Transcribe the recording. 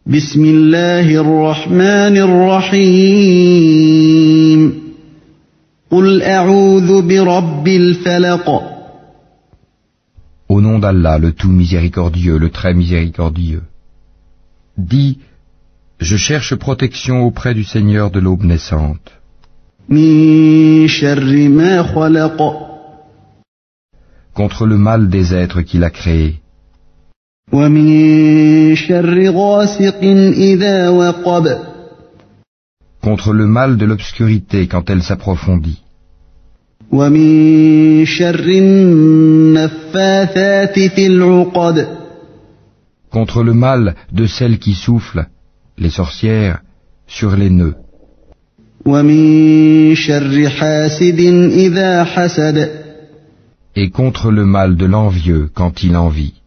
بسم الله الرحمن الرحيم قل أعوذ برب الفلق Au nom d'Allah, le tout miséricordieux, le très miséricordieux. Dis, je cherche protection auprès du Seigneur de l'aube naissante. من شر ما خلق Contre le mal des êtres qu'il a créés. ومن شر غاسق إذا وقب Contre le mal de l'obscurité quand elle s'approfondit. ومن شر النفاثات في العقد Contre le mal de celles qui soufflent, les sorcières, sur les nœuds. ومن شر حاسد إذا حسد Et contre le mal de l'envieux quand il envie.